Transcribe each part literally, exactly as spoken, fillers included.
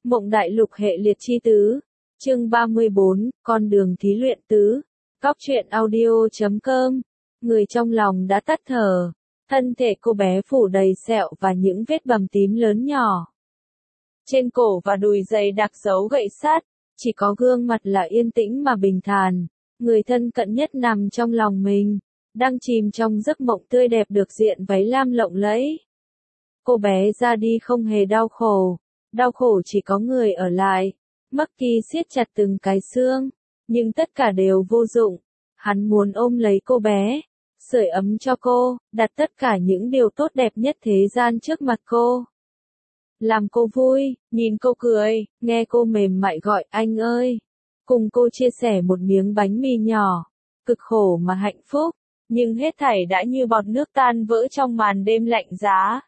Mộng Đại Lục hệ liệt chi tứ. Chương ba mươi bốn, con đường thí luyện tứ. Cóc truyện audio chấm com. Người trong lòng đã tắt thở. Thân thể cô bé phủ đầy sẹo và những vết bầm tím lớn nhỏ. Trên cổ và đùi dày đặc dấu gậy sắt, chỉ có gương mặt là yên tĩnh mà bình thản. Người thân cận nhất nằm trong lòng mình, đang chìm trong giấc mộng tươi đẹp được diện váy lam lộng lẫy. Cô bé ra đi không hề đau khổ, đau khổ chỉ có người ở lại. Maki siết chặt từng cái xương, nhưng tất cả đều vô dụng. Hắn muốn ôm lấy cô bé, sưởi ấm cho cô, đặt tất cả những điều tốt đẹp nhất thế gian trước mặt cô. Làm cô vui, nhìn cô cười, nghe cô mềm mại gọi anh ơi. Cùng cô chia sẻ một miếng bánh mì nhỏ, cực khổ mà hạnh phúc, nhưng hết thảy đã như bọt nước tan vỡ trong màn đêm lạnh giá.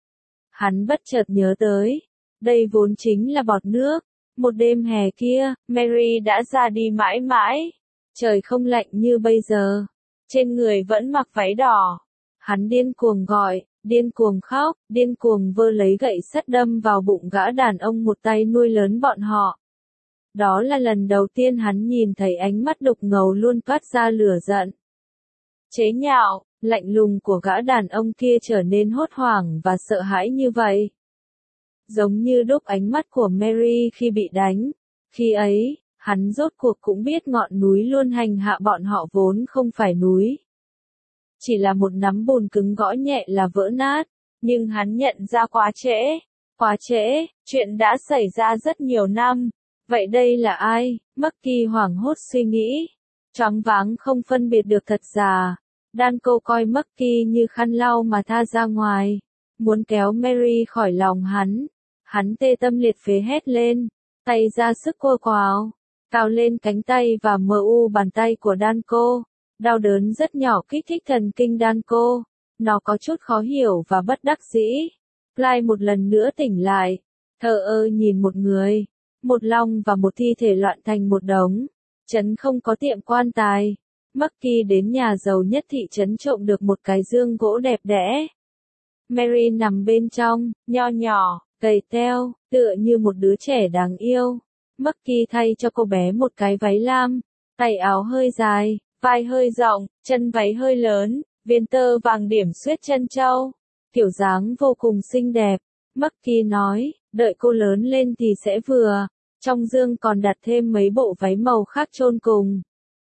Hắn bất chợt nhớ tới, đây vốn chính là bọt nước. Một đêm hè kia, Mary đã ra đi mãi mãi. Trời không lạnh như bây giờ. Trên người vẫn mặc váy đỏ. Hắn điên cuồng gọi, điên cuồng khóc, điên cuồng vơ lấy gậy sắt đâm vào bụng gã đàn ông một tay nuôi lớn bọn họ. Đó là lần đầu tiên hắn nhìn thấy ánh mắt đục ngầu luôn toát ra lửa giận. Chế nhạo, lạnh lùng của gã đàn ông kia trở nên hốt hoảng và sợ hãi như vậy. Giống như đúc ánh mắt của Mary khi bị đánh. Khi ấy, hắn rốt cuộc cũng biết ngọn núi luôn hành hạ bọn họ vốn không phải núi. Chỉ là một nắm bùn cứng gõ nhẹ là vỡ nát, nhưng hắn nhận ra quá trễ. Quá trễ, chuyện đã xảy ra rất nhiều năm. Vậy đây là ai? Maki hoảng hốt suy nghĩ. Choáng váng không phân biệt được thật giả. Danko coi Maki như khăn lau mà tha ra ngoài. Muốn kéo Mary khỏi lòng hắn. Hắn tê tâm liệt phế hét lên, tay ra sức cô quào, cào lên cánh tay và mờ u bàn tay của Danko. Đau đớn rất nhỏ kích thích thần kinh Danko. Nó có chút khó hiểu và bất đắc dĩ. Fly một lần nữa tỉnh lại, thờ ơ nhìn một người, một long và một thi thể loạn thành một đống. Trấn không có tiệm quan tài. Maki đến nhà giàu nhất thị trấn trộm được một cái dương gỗ đẹp đẽ. Mary nằm bên trong, nho nhỏ, gầy teo, tựa như một đứa trẻ đáng yêu. Maki thay cho cô bé một cái váy lam, tay áo hơi dài, vai hơi rộng, chân váy hơi lớn, viên tơ vàng điểm xuyết chân châu. Kiểu dáng vô cùng xinh đẹp. Maki nói, đợi cô lớn lên thì sẽ vừa. Trong dương còn đặt thêm mấy bộ váy màu khác chôn cùng.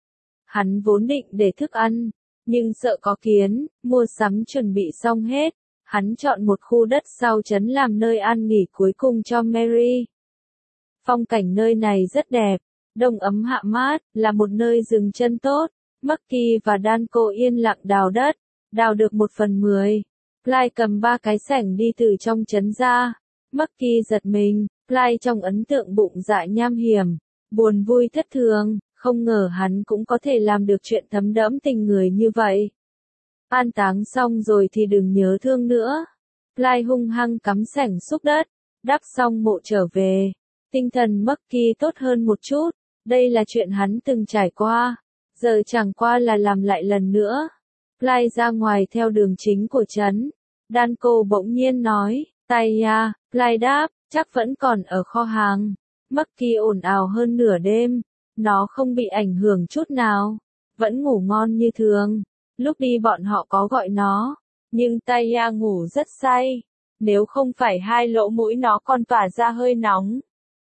Hắn vốn định để thức ăn, nhưng sợ có kiến, mua sắm chuẩn bị xong hết. Hắn chọn một khu đất sau trấn làm nơi an nghỉ cuối cùng cho Mary. Phong cảnh nơi này rất đẹp, đông ấm hạ mát, là một nơi dừng chân tốt. Maki và Danko yên lặng đào đất, đào được một phần mười. Fly cầm ba cái sẻng đi từ trong trấn ra. Maki giật mình, Fly trong ấn tượng bụng dạ nham hiểm, buồn vui thất thường, không ngờ hắn cũng có thể làm được chuyện thấm đẫm tình người như vậy. An táng xong rồi thì đừng nhớ thương nữa. Fly hung hăng cắm sẻng xúc đất, đắp xong mộ trở về. Tinh thần Maki tốt hơn một chút, đây là chuyện hắn từng trải qua, giờ chẳng qua là làm lại lần nữa. Fly ra ngoài theo đường chính của trấn. Danko bỗng nhiên nói, Taya, Fly đáp, chắc vẫn còn ở kho hàng. Maki ồn ào hơn nửa đêm, nó không bị ảnh hưởng chút nào, vẫn ngủ ngon như thường. Lúc đi bọn họ có gọi nó, nhưng Taya ngủ rất say, nếu không phải hai lỗ mũi nó còn tỏa ra hơi nóng.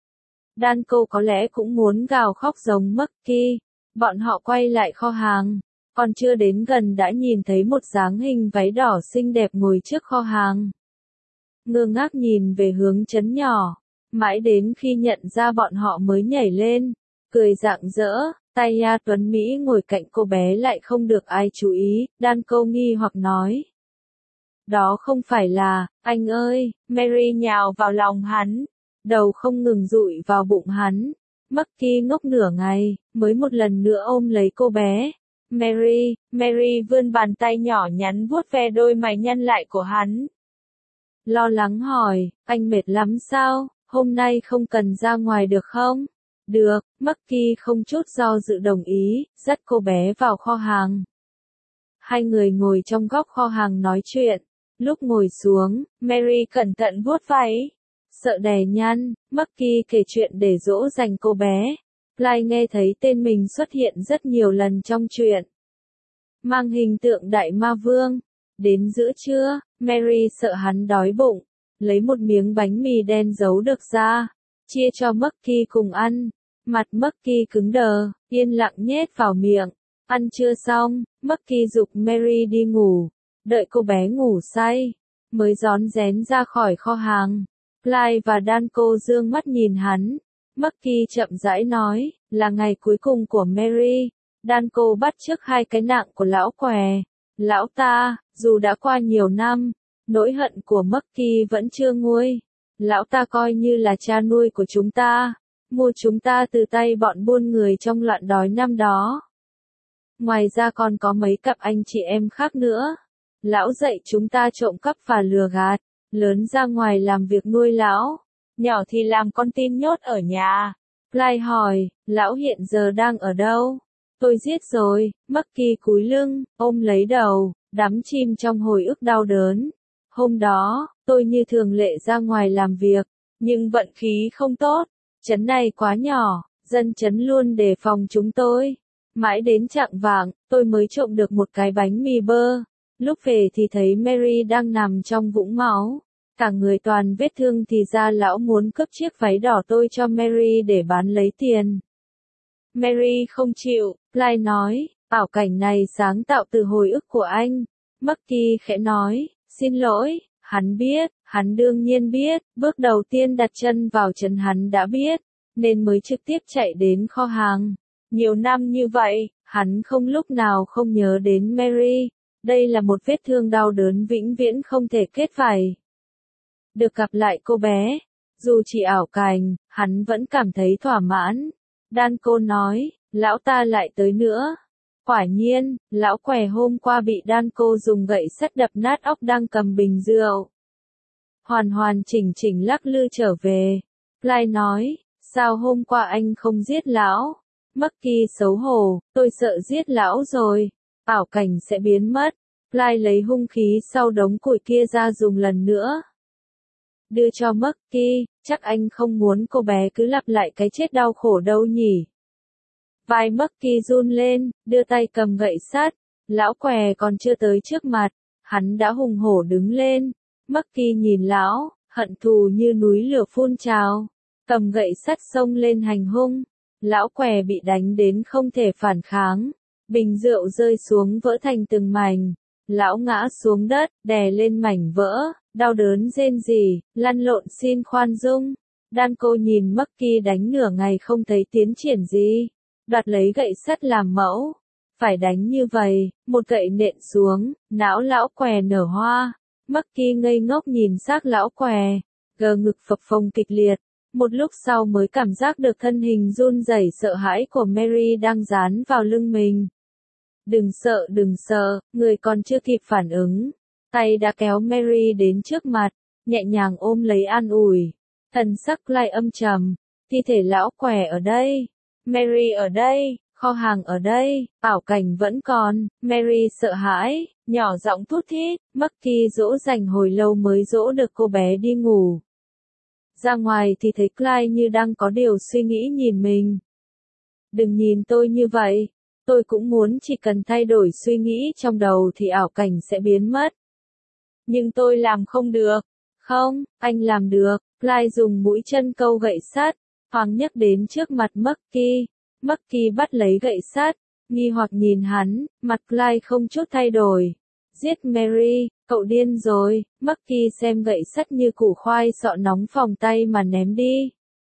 Danko có lẽ cũng muốn gào khóc giống Maki. Bọn họ quay lại kho hàng, còn chưa đến gần đã nhìn thấy một dáng hình váy đỏ xinh đẹp ngồi trước kho hàng. Ngơ ngác nhìn về hướng trấn nhỏ, mãi đến khi nhận ra bọn họ mới nhảy lên, cười rạng rỡ. Taya tuấn Mỹ ngồi cạnh cô bé lại không được ai chú ý. Danko nghi hoặc nói. Đó không phải là, anh ơi. Mary nhào vào lòng hắn, đầu không ngừng dụi vào bụng hắn. Maki ngốc nửa ngày, mới một lần nữa ôm lấy cô bé. Mary, Mary vươn bàn tay nhỏ nhắn vuốt ve đôi mày nhăn lại của hắn. Lo lắng hỏi, anh mệt lắm sao, hôm nay không cần ra ngoài được không? Được, Maki không chút do dự đồng ý, dắt cô bé vào kho hàng. Hai người ngồi trong góc kho hàng nói chuyện. Lúc ngồi xuống, Mary cẩn thận vuốt váy. Sợ đè nhăn, Bucky kể chuyện để dỗ dành cô bé. Clyde nghe thấy tên mình xuất hiện rất nhiều lần trong truyện. Mang hình tượng đại ma vương. Đến giữa trưa, Mary sợ hắn đói bụng. Lấy một miếng bánh mì đen giấu được ra. Chia cho Bucky cùng ăn. Mặt Bucky cứng đờ, yên lặng nhét vào miệng. Ăn chưa xong, Bucky giục Mary đi ngủ. Đợi cô bé ngủ say, mới rón rén ra khỏi kho hàng. Clyde và Danko dương mắt nhìn hắn. Bucky chậm rãi nói, là ngày cuối cùng của Mary. Danko bắt chước hai cái nạng của lão què. Lão ta, dù đã qua nhiều năm, nỗi hận của Bucky vẫn chưa nguôi. Lão ta coi như là cha nuôi của chúng ta, mua chúng ta từ tay bọn buôn người trong loạn đói năm đó. Ngoài ra còn có mấy cặp anh chị em khác nữa. Lão dạy chúng ta trộm cắp và lừa gạt, lớn ra ngoài làm việc nuôi lão, nhỏ thì làm con tin nhốt ở nhà. Clyde hỏi, lão hiện giờ đang ở đâu? Tôi giết rồi, Bucky cúi lưng, ôm lấy đầu, đắm chìm trong hồi ức đau đớn. Hôm đó, tôi như thường lệ ra ngoài làm việc, nhưng vận khí không tốt, trấn này quá nhỏ, dân trấn luôn đề phòng chúng tôi. Mãi đến chạng vạng, tôi mới trộm được một cái bánh mì bơ. Lúc về thì thấy Mary đang nằm trong vũng máu. Cả người toàn vết thương thì ra lão muốn cướp chiếc váy đỏ tôi cho Mary để bán lấy tiền. Mary không chịu, Clyde nói, ảo cảnh này sáng tạo từ hồi ức của anh. Bucky khẽ nói, xin lỗi, hắn biết, hắn đương nhiên biết, bước đầu tiên đặt chân vào trấn hắn đã biết, nên mới trực tiếp chạy đến kho hàng. Nhiều năm như vậy, hắn không lúc nào không nhớ đến Mary. Đây là một vết thương đau đớn vĩnh viễn không thể kết vảy. Được gặp lại cô bé, dù chỉ ảo cảnh, hắn vẫn cảm thấy thỏa mãn. Danko nói, lão ta lại tới nữa. Quả nhiên, lão què hôm qua bị Danko dùng gậy sắt đập nát óc đang cầm bình rượu. Hoàn hoàn chỉnh chỉnh lắc lư trở về. Clyde nói, sao hôm qua anh không giết lão? Bucky xấu hổ, tôi sợ giết lão rồi. Ảo cảnh sẽ biến mất. Clyde lấy hung khí sau đống củi kia ra dùng lần nữa. Đưa cho Bucky, chắc anh không muốn cô bé cứ lặp lại cái chết đau khổ đâu nhỉ. Vai Bucky run lên, đưa tay cầm gậy sắt. Lão què còn chưa tới trước mặt, hắn đã hùng hổ đứng lên. Bucky nhìn lão, hận thù như núi lửa phun trào. Cầm gậy sắt xông lên hành hung. Lão què bị đánh đến không thể phản kháng. Bình rượu rơi xuống vỡ thành từng mảnh. Lão ngã xuống đất, đè lên mảnh vỡ, đau đớn rên rỉ, lăn lộn xin khoan dung. Danko nhìn Bucky đánh nửa ngày không thấy tiến triển gì. Đoạt lấy gậy sắt làm mẫu. Phải đánh như vậy, một gậy nện xuống, não lão què nở hoa. Bucky ngây ngốc nhìn xác lão què, gờ ngực phập phồng kịch liệt. Một lúc sau mới cảm giác được thân hình run rẩy sợ hãi của Mary đang dán vào lưng mình. Đừng sợ đừng sợ, người còn chưa kịp phản ứng. Tay đã kéo Mary đến trước mặt, nhẹ nhàng ôm lấy an ủi. Thần sắc Clyde âm trầm, thi thể lão què ở đây. Mary ở đây, kho hàng ở đây, ảo cảnh vẫn còn. Mary sợ hãi, nhỏ giọng thút thít. Bucky dỗ dành hồi lâu mới dỗ được cô bé đi ngủ. Ra ngoài thì thấy Clyde như đang có điều suy nghĩ nhìn mình. Đừng nhìn tôi như vậy. Tôi cũng muốn chỉ cần thay đổi suy nghĩ trong đầu thì ảo cảnh sẽ biến mất. Nhưng tôi làm không được. Không, anh làm được. Clyde dùng mũi chân câu gậy sắt, thoáng nhấc đến trước mặt Bucky. Bucky bắt lấy gậy sắt, nghi hoặc nhìn hắn, mặt Clyde không chút thay đổi. Giết Mary, cậu điên rồi. Bucky xem gậy sắt như củ khoai sọ nóng phòng tay mà ném đi.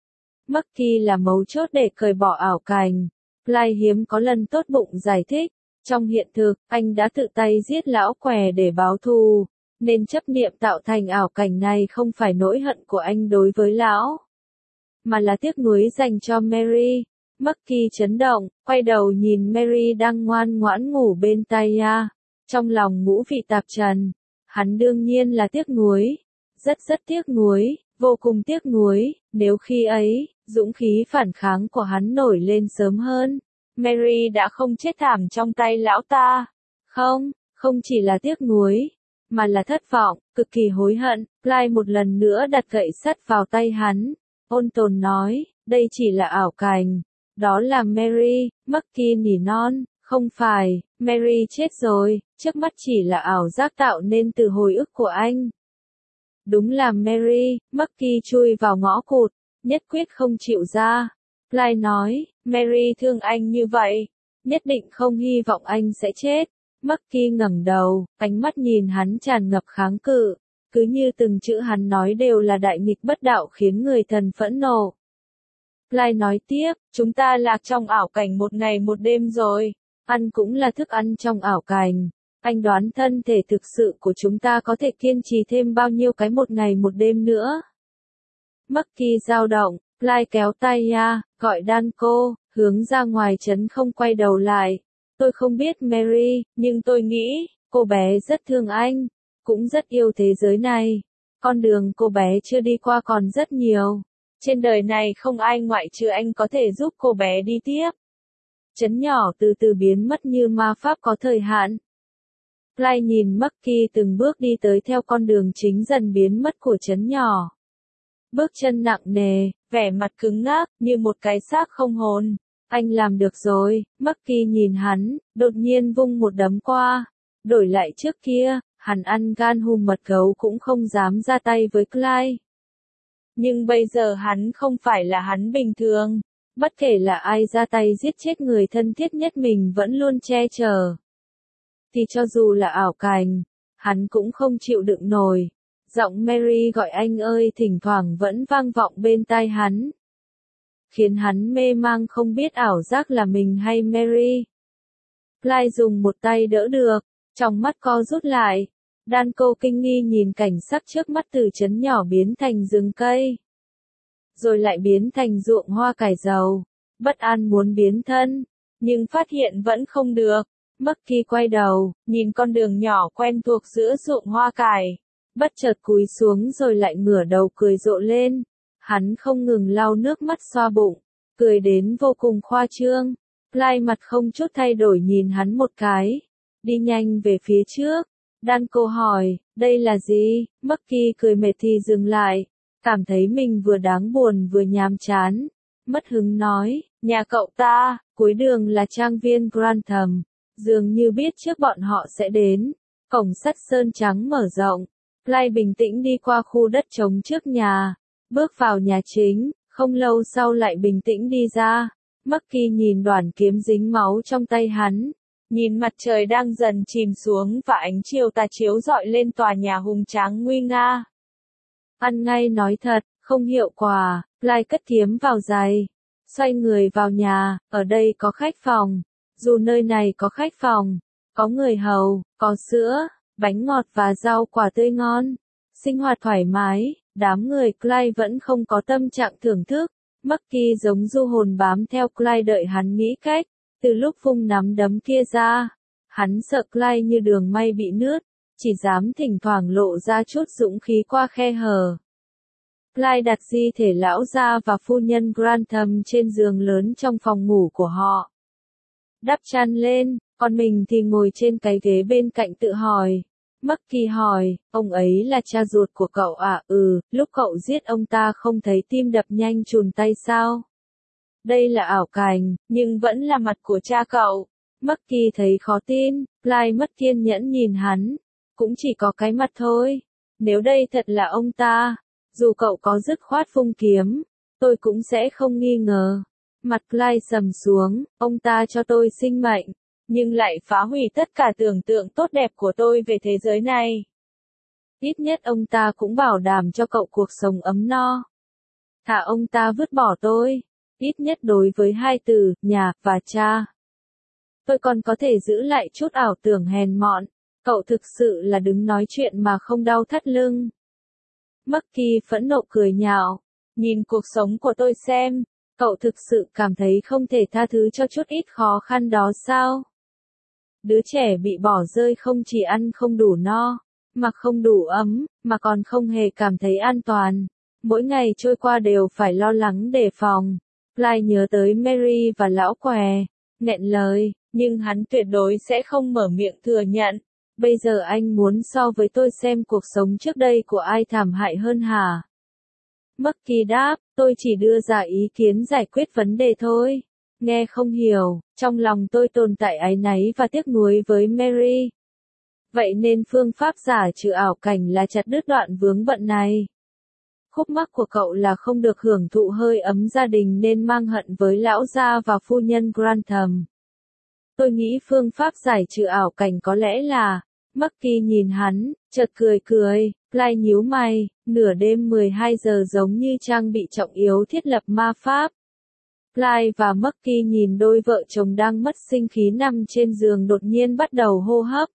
Bucky là mấu chốt để cởi bỏ ảo cảnh. Clyde hiếm có lần tốt bụng giải thích, trong hiện thực, anh đã tự tay giết lão què để báo thù, nên chấp niệm tạo thành ảo cảnh này không phải nỗi hận của anh đối với lão, mà là tiếc nuối dành cho Mary. Bucky chấn động, quay đầu nhìn Mary đang ngoan ngoãn ngủ bên Taya, trong lòng ngũ vị tạp trần. Hắn đương nhiên là tiếc nuối, rất rất tiếc nuối, vô cùng tiếc nuối, nếu khi ấy, dũng khí phản kháng của hắn nổi lên sớm hơn, Mary đã không chết thảm trong tay lão ta. Không, không chỉ là tiếc nuối, mà là thất vọng, cực kỳ hối hận. Clyde một lần nữa đặt gậy sắt vào tay hắn. Ôn tồn nói, đây chỉ là ảo cảnh. Đó là Mary. Bucky nỉ non, không phải, Mary chết rồi, trước mắt chỉ là ảo giác tạo nên từ hồi ức của anh. Đúng là Mary. Bucky chui vào ngõ cụt, nhất quyết không chịu ra. Clyde nói, Mary thương anh như vậy, nhất định không hy vọng anh sẽ chết. Bucky ngẩng đầu, ánh mắt nhìn hắn tràn ngập kháng cự, cứ như từng chữ hắn nói đều là đại nghịch bất đạo khiến người thần phẫn nộ. Clyde nói tiếp, chúng ta lạc trong ảo cảnh một ngày một đêm rồi, ăn cũng là thức ăn trong ảo cảnh. Anh đoán thân thể thực sự của chúng ta có thể kiên trì thêm bao nhiêu cái một ngày một đêm nữa. Bucky dao động, Clyde kéo tay ya, gọi Danko, hướng ra ngoài trấn không quay đầu lại. Tôi không biết Mary, nhưng tôi nghĩ, cô bé rất thương anh, cũng rất yêu thế giới này. Con đường cô bé chưa đi qua còn rất nhiều. Trên đời này không ai ngoại trừ anh có thể giúp cô bé đi tiếp. Trấn nhỏ từ từ biến mất như ma pháp có thời hạn. Clyde nhìn Bucky từng bước đi tới theo con đường chính dần biến mất của trấn nhỏ. Bước chân nặng nề, vẻ mặt cứng ngắc, như một cái xác không hồn. Anh làm được rồi. Bucky nhìn hắn, đột nhiên vung một đấm qua. Đổi lại trước kia, hắn ăn gan hùm mật gấu cũng không dám ra tay với Clyde. Nhưng bây giờ hắn không phải là hắn bình thường. Bất kể là ai ra tay giết chết người thân thiết nhất mình vẫn luôn che chở. Thì cho dù là ảo cảnh, hắn cũng không chịu đựng nổi. Giọng Mary gọi anh ơi thỉnh thoảng vẫn vang vọng bên tai hắn. Khiến hắn mê mang không biết ảo giác là mình hay Mary. Clyde dùng một tay đỡ được, trong mắt co rút lại. Danko kinh nghi nhìn cảnh sắc trước mắt từ trấn nhỏ biến thành rừng cây. Rồi lại biến thành ruộng hoa cải dầu. Bất an muốn biến thân, nhưng phát hiện vẫn không được. Bucky quay đầu, nhìn con đường nhỏ quen thuộc giữa ruộng hoa cải. Bất chợt cúi xuống rồi lại ngửa đầu cười rộ lên. Hắn không ngừng lau nước mắt xoa bụng, cười đến vô cùng khoa trương. Clyde mặt không chút thay đổi nhìn hắn một cái. Đi nhanh về phía trước. Danko hỏi, đây là gì? Bucky cười mệt thì dừng lại. Cảm thấy mình vừa đáng buồn vừa nhàm chán. Mất hứng nói, nhà cậu ta, cuối đường là trang viên Grantham. Dường như biết trước bọn họ sẽ đến. Cổng sắt sơn trắng mở rộng. Clyde bình tĩnh đi qua khu đất trống trước nhà. Bước vào nhà chính, không lâu sau lại bình tĩnh đi ra. Bucky nhìn đoàn kiếm dính máu trong tay hắn. Nhìn mặt trời đang dần chìm xuống và ánh chiều tà chiếu rọi lên tòa nhà hùng tráng nguy nga. Ăn ngay nói thật, không hiệu quả. Clyde cất kiếm vào giày. Xoay người vào nhà, ở đây có khách phòng. Dù nơi này có khách phòng, có người hầu, có sữa, bánh ngọt và rau quả tươi ngon. Sinh hoạt thoải mái, đám người Clyde vẫn không có tâm trạng thưởng thức. Bucky giống du hồn bám theo Clyde đợi hắn nghĩ cách. Từ lúc vung nắm đấm kia ra, hắn sợ Clyde như đường may bị nứt, chỉ dám thỉnh thoảng lộ ra chút dũng khí qua khe hở. Clyde đặt di thể lão gia và phu nhân Grantham trên giường lớn trong phòng ngủ của họ. Đắp chăn lên, còn mình thì ngồi trên cái ghế bên cạnh tự hỏi. Bucky hỏi, ông ấy là cha ruột của cậu à? Ừ, lúc cậu giết ông ta không thấy tim đập nhanh chùn tay sao? Đây là ảo cảnh, nhưng vẫn là mặt của cha cậu. Bucky thấy khó tin, Clyde mất kiên nhẫn nhìn hắn. Cũng chỉ có cái mặt thôi. Nếu đây thật là ông ta, dù cậu có dứt khoát vung kiếm, tôi cũng sẽ không nghi ngờ. Mặt Clyde sầm xuống, ông ta cho tôi sinh mệnh, nhưng lại phá hủy tất cả tưởng tượng tốt đẹp của tôi về thế giới này. Ít nhất ông ta cũng bảo đảm cho cậu cuộc sống ấm no. Thả ông ta vứt bỏ tôi. Ít nhất đối với hai từ, nhà, và cha. Tôi còn có thể giữ lại chút ảo tưởng hèn mọn. Cậu thực sự là đứng nói chuyện mà không đau thắt lưng. Bucky phẫn nộ cười nhạo. Nhìn cuộc sống của tôi xem. Cậu thực sự cảm thấy không thể tha thứ cho chút ít khó khăn đó sao? Đứa trẻ bị bỏ rơi không chỉ ăn không đủ no, mặc không đủ ấm, mà còn không hề cảm thấy an toàn. Mỗi ngày trôi qua đều phải lo lắng đề phòng. Clyde nhớ tới Mary và lão què, nghẹn lời, nhưng hắn tuyệt đối sẽ không mở miệng thừa nhận. Bây giờ anh muốn so với tôi xem cuộc sống trước đây của ai thảm hại hơn hả? Bucky đáp, tôi chỉ đưa ra ý kiến giải quyết vấn đề thôi. Nghe không hiểu, trong lòng tôi tồn tại áy náy và tiếc nuối với Mary. Vậy nên phương pháp giả trừ ảo cảnh là chặt đứt đoạn vướng bận này. Khúc mắc của cậu là không được hưởng thụ hơi ấm gia đình nên mang hận với lão gia và phu nhân Grantham. Tôi nghĩ phương pháp giải trừ ảo cảnh có lẽ là, Bucky nhìn hắn, chợt cười cười, Clyde nhíu mày, nửa đêm mười hai giờ giống như trang bị trọng yếu thiết lập ma pháp. Clyde và Bucky nhìn đôi vợ chồng đang mất sinh khí nằm trên giường đột nhiên bắt đầu hô hấp.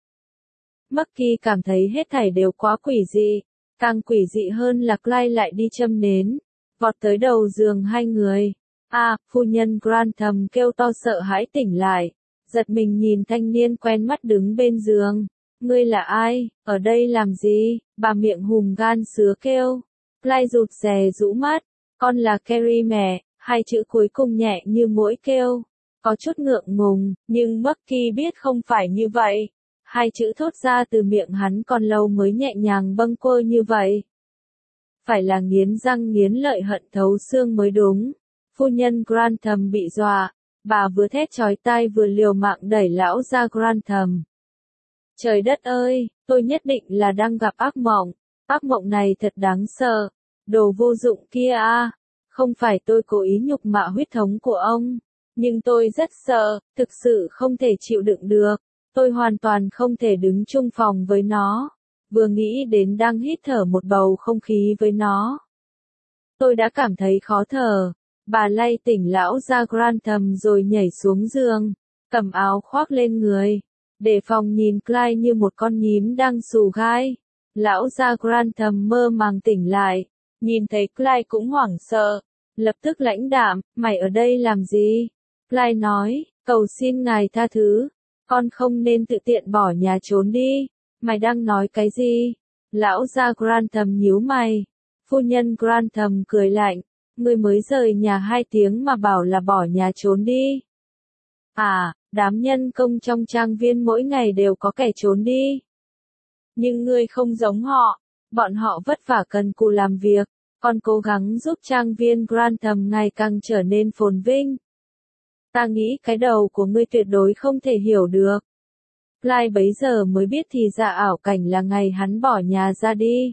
Bucky cảm thấy hết thảy đều quá quỷ dị, càng quỷ dị hơn là Clyde lại đi châm nến, vọt tới đầu giường hai người. À, phu nhân Grantham kêu to sợ hãi tỉnh lại, giật mình nhìn thanh niên quen mắt đứng bên giường. Ngươi là ai, ở đây làm gì, bà miệng hùm gan sứa kêu. Clyde rụt rè rũ mắt, con là Carrie mẹ, hai chữ cuối cùng nhẹ như mũi kêu. Có chút ngượng ngùng, nhưng Bucky biết không phải như vậy. Hai chữ thốt ra từ miệng hắn còn lâu mới nhẹ nhàng bâng quơ như vậy. Phải là nghiến răng nghiến lợi hận thấu xương mới đúng. Phu nhân Grantham bị dọa, bà vừa thét chói tai vừa liều mạng đẩy lão ra Grantham. Trời đất ơi, tôi nhất định là đang gặp ác mộng. Ác mộng này thật đáng sợ. Đồ vô dụng kia à. Không phải tôi cố ý nhục mạ huyết thống của ông. Nhưng tôi rất sợ, thực sự không thể chịu đựng được. Tôi hoàn toàn không thể đứng chung phòng với nó. Vừa nghĩ đến đang hít thở một bầu không khí với nó. Tôi đã cảm thấy khó thở. Bà lay tỉnh lão ra Grantham rồi nhảy xuống giường, cầm áo khoác lên người. Đề phòng nhìn Clyde như một con nhím đang xù gai. Lão gia Grantham mơ màng tỉnh lại, nhìn thấy Clyde cũng hoảng sợ, lập tức lãnh đạm, mày ở đây làm gì? Clyde nói, cầu xin ngài tha thứ, con không nên tự tiện bỏ nhà trốn đi, mày đang nói cái gì? Lão gia Grantham nhíu mày, phu nhân Grantham cười lạnh, ngươi mới rời nhà hai tiếng mà bảo là bỏ nhà trốn đi. À, đám nhân công trong trang viên mỗi ngày đều có kẻ trốn đi. Nhưng ngươi không giống họ, bọn họ vất vả cần cù làm việc, còn cố gắng giúp trang viên Grantham ngày càng trở nên phồn vinh. Ta nghĩ cái đầu của ngươi tuyệt đối không thể hiểu được. Clyde bấy giờ mới biết thì ra ảo cảnh là ngày hắn bỏ nhà ra đi.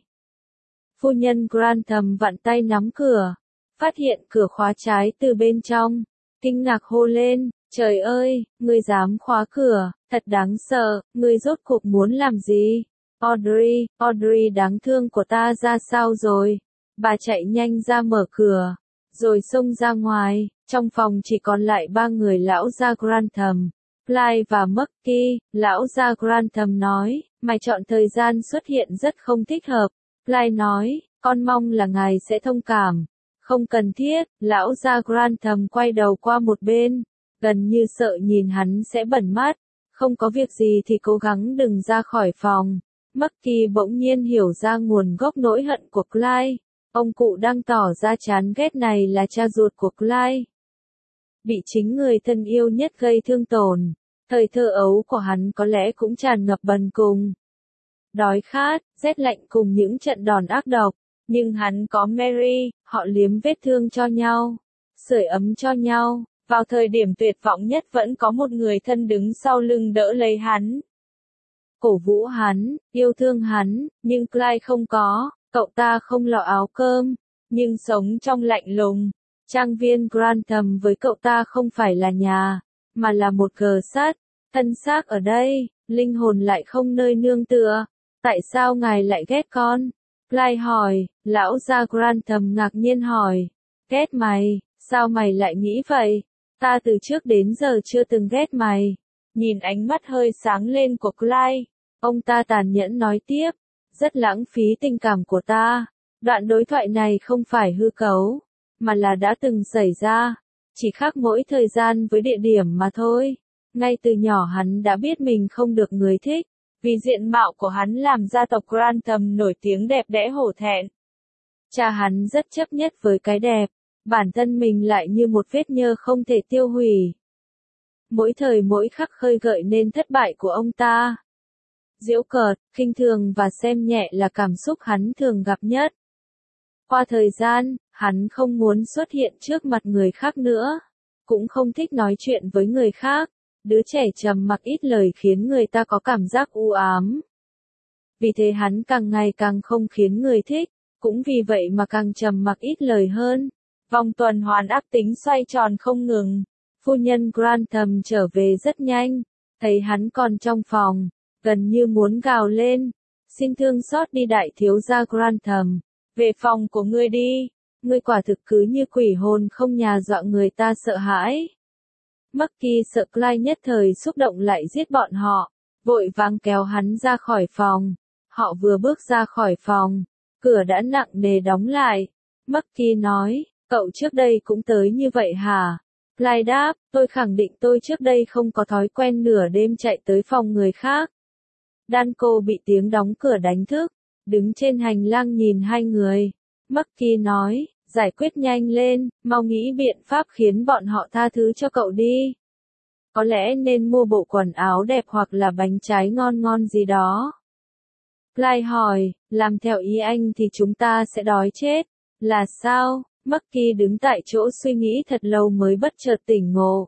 Phu nhân Grantham vặn tay nắm cửa, phát hiện cửa khóa trái từ bên trong, kinh ngạc hô lên. Trời ơi, ngươi dám khóa cửa, thật đáng sợ, ngươi rốt cuộc muốn làm gì? Audrey, Audrey đáng thương của ta ra sao rồi? Bà chạy nhanh ra mở cửa, rồi xông ra ngoài, trong phòng chỉ còn lại ba người lão gia Grantham, Clyde và Bucky. Lão gia Grantham nói, mày chọn thời gian xuất hiện rất không thích hợp. Clyde nói, con mong là ngài sẽ thông cảm. Không cần thiết, lão gia Grantham quay đầu qua một bên. Gần như sợ nhìn hắn sẽ bẩn mắt, không có việc gì thì cố gắng đừng ra khỏi phòng. Bucky bỗng nhiên hiểu ra nguồn gốc nỗi hận của Clyde. Ông cụ đang tỏ ra chán ghét này là cha ruột của Clyde. Bị chính người thân yêu nhất gây thương tổn, thời thơ ấu của hắn có lẽ cũng tràn ngập bần cùng. Đói khát, rét lạnh cùng những trận đòn ác độc, nhưng hắn có Mary, họ liếm vết thương cho nhau, sưởi ấm cho nhau. Vào thời điểm tuyệt vọng nhất vẫn có một người thân đứng sau lưng đỡ lấy hắn. Cổ vũ hắn, yêu thương hắn, nhưng Clyde không có, cậu ta không lọ áo cơm, nhưng sống trong lạnh lùng. Trang viên Grantham với cậu ta không phải là nhà, mà là một gờ sắt, thân xác ở đây, linh hồn lại không nơi nương tựa. Tại sao ngài lại ghét con? Clyde hỏi, lão gia Grantham ngạc nhiên hỏi, ghét mày, sao mày lại nghĩ vậy? Ta từ trước đến giờ chưa từng ghét mày. Nhìn ánh mắt hơi sáng lên của Clyde, ông ta tàn nhẫn nói tiếp, rất lãng phí tình cảm của ta. Đoạn đối thoại này không phải hư cấu, mà là đã từng xảy ra, chỉ khác mỗi thời gian với địa điểm mà thôi. Ngay từ nhỏ hắn đã biết mình không được người thích, vì diện mạo của hắn làm gia tộc Grantham nổi tiếng đẹp đẽ hổ thẹn. Cha hắn rất chấp nhất với cái đẹp. Bản thân mình lại như một vết nhơ không thể tiêu hủy. Mỗi thời mỗi khắc khơi gợi nên thất bại của ông ta. Giễu cợt, khinh thường và xem nhẹ là cảm xúc hắn thường gặp nhất. Qua thời gian, hắn không muốn xuất hiện trước mặt người khác nữa, cũng không thích nói chuyện với người khác. Đứa trẻ trầm mặc ít lời khiến người ta có cảm giác u ám. Vì thế hắn càng ngày càng không khiến người thích, cũng vì vậy mà càng trầm mặc ít lời hơn. Vòng tuần hoàn ác tính xoay tròn không ngừng. Phu nhân Grantham trở về rất nhanh, thấy hắn còn trong phòng, gần như muốn gào lên. Xin thương xót đi đại thiếu gia Grantham, về phòng của ngươi đi, ngươi quả thực cứ như quỷ hồn không nhà dọa người ta sợ hãi. Bucky sợ Clyde nhất thời xúc động lại giết bọn họ, vội vàng kéo hắn ra khỏi phòng. Họ vừa bước ra khỏi phòng, cửa đã nặng nề đóng lại. Bucky nói, cậu trước đây cũng tới như vậy hả? Clyde đáp, tôi khẳng định tôi trước đây không có thói quen nửa đêm chạy tới phòng người khác. Danko bị tiếng đóng cửa đánh thức, đứng trên hành lang nhìn hai người. Bucky nói, giải quyết nhanh lên, mau nghĩ biện pháp khiến bọn họ tha thứ cho cậu đi. Có lẽ nên mua bộ quần áo đẹp hoặc là bánh trái ngon ngon gì đó. Clyde hỏi, làm theo ý anh thì chúng ta sẽ đói chết. Là sao? Bucky đứng tại chỗ suy nghĩ thật lâu mới bất chợt tỉnh ngộ.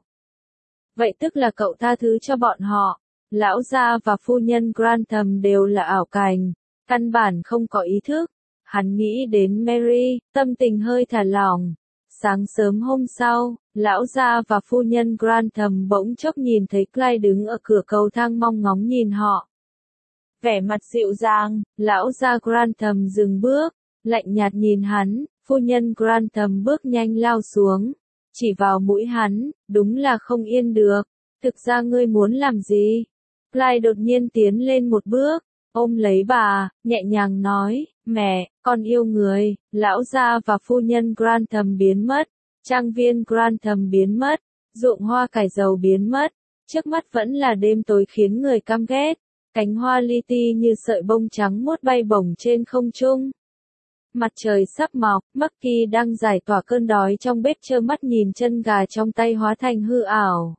Vậy tức là cậu tha thứ cho bọn họ. Lão gia và phu nhân Grantham đều là ảo cảnh, căn bản không có ý thức. Hắn nghĩ đến Mary, tâm tình hơi thả lỏng. Sáng sớm hôm sau, lão gia và phu nhân Grantham bỗng chốc nhìn thấy Clyde đứng ở cửa cầu thang mong ngóng nhìn họ. Vẻ mặt dịu dàng, lão gia Grantham dừng bước, lạnh nhạt nhìn hắn, phu nhân Grantham bước nhanh lao xuống, chỉ vào mũi hắn, đúng là không yên được. Thực ra ngươi muốn làm gì? Clyde đột nhiên tiến lên một bước, ôm lấy bà, nhẹ nhàng nói, mẹ, con yêu người. Lão gia và phu nhân Grantham biến mất, trang viên Grantham biến mất, ruộng hoa cải dầu biến mất, trước mắt vẫn là đêm tối khiến người căm ghét, cánh hoa li ti như sợi bông trắng muốt bay bổng trên không trung. Mặt trời sắp mọc, Bucky đang giải tỏa cơn đói trong bếp trơ mắt nhìn chân gà trong tay hóa thành hư ảo.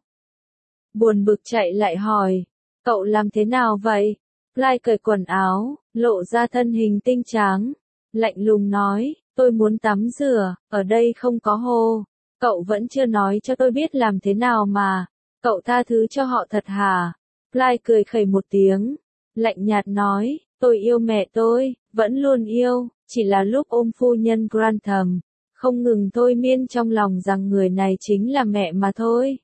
Buồn bực chạy lại hỏi, cậu làm thế nào vậy? Clyde cởi quần áo, lộ ra thân hình tinh tráng, lạnh lùng nói, tôi muốn tắm rửa, ở đây không có hồ. Cậu vẫn chưa nói cho tôi biết làm thế nào mà, cậu tha thứ cho họ thật hả? Clyde cười khẩy một tiếng, lạnh nhạt nói, tôi yêu mẹ tôi, vẫn luôn yêu, chỉ là lúc ôm phu nhân Grantham, không ngừng thôi miên trong lòng rằng người này chính là mẹ mà thôi.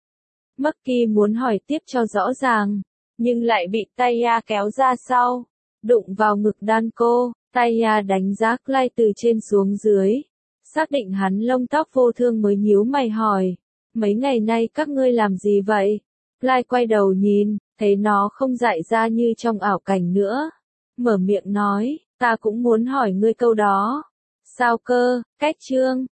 Bucky muốn hỏi tiếp cho rõ ràng, nhưng lại bị Taya kéo ra sau, đụng vào ngực Danko. Taya đánh giá Clyde từ trên xuống dưới, xác định hắn lông tóc vô thương mới nhíu mày hỏi, mấy ngày nay các ngươi làm gì vậy? Clyde quay đầu nhìn, thấy nó không dại ra như trong ảo cảnh nữa, mở miệng nói, ta cũng muốn hỏi ngươi câu đó. Sao cơ? Cách chương